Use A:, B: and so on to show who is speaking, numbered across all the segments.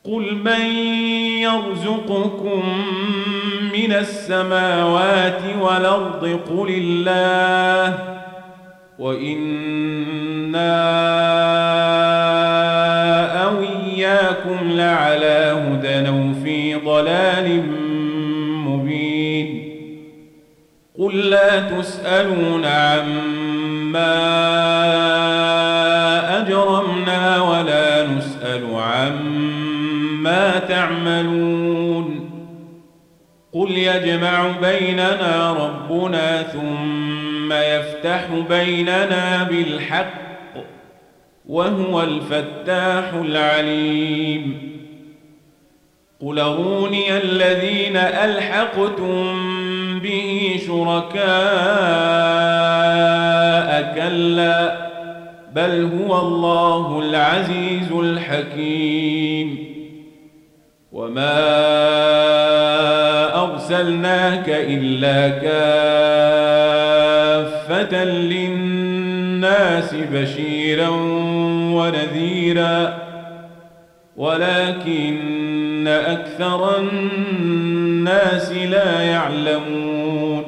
A: قل من يرزقكم من السماوات والأرض قل الله وإنا أو إياكم لعلى هدى أو في ضلال مبين قل لا تسألون عما أجرمنا ولا نسأل عما تعملون قل يجمع بيننا ربنا ثم يفتح بيننا بالحق وهو الفتاح العليم قل أروني الذين ألحقتم به شركاء كلا بل هو الله العزيز الحكيم وما أرسلناك إلا كافة للناس بشيرا ونذيرا ولكن أكثر الناس لا يعلمون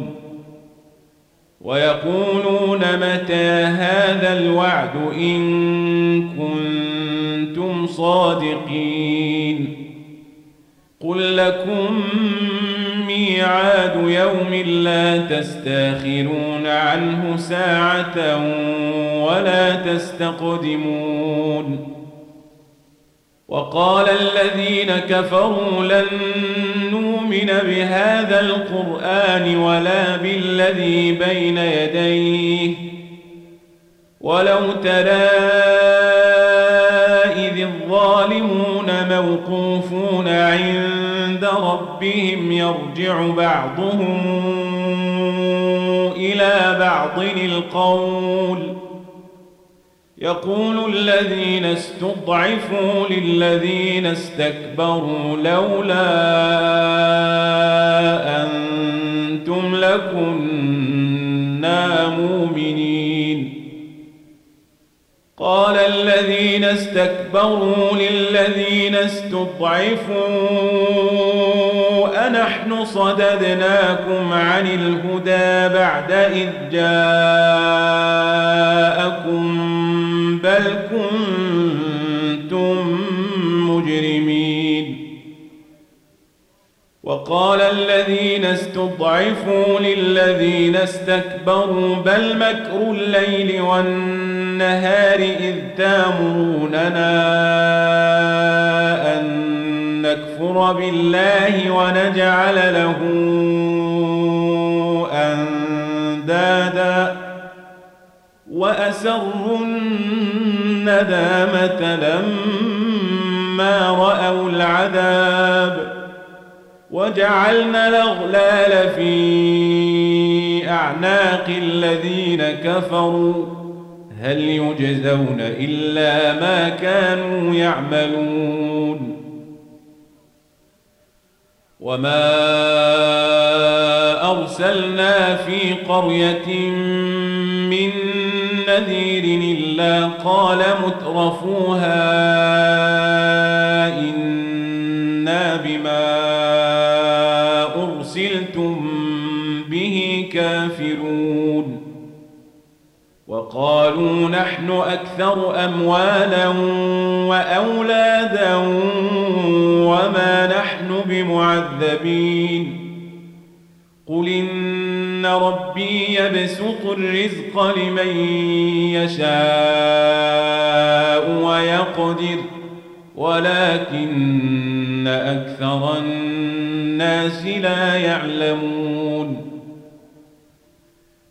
A: ويقولون متى هذا الوعد إن كنتم صادقين قل لكم ميعاد يوم لا تستاخرون عنه ساعة ولا تستقدمون وقال الذين كفروا لن نؤمن بهذا القرآن ولا بالذي بين يديه ولو ترى إذ الظالمون موقوفون عند ربهم يرجع بعضهم إلى بعض القول يقول الذين استضعفوا للذين استكبروا لولا أنتم لكنا مؤمنين قال الذين استكبروا للذين استضعفوا أنحن صددناكم عن الهدى بعد إذ جاءكم بل كنتم مجرمين وقال الذين استضعفوا للذين استكبروا بل مكر الليل والنهار إذ تامروننا أن نكفر بالله ونجعل له أندادا وأسروا الندامة لما رأوا العذاب وجعلنا الأغلال في أعناق الذين كفروا هل يجزون إلا ما كانوا يعملون وما أرسلنا في قرية من نذير إلا قال مترفوها إنا بما أرسلتم به كافرون وقالوا نحن أكثر أموالا وأولادا وما نحن بمعذبين قل إن ربي يبسط الرزق لمن يشاء ويقدر ولكن أكثر الناس لا يعلمون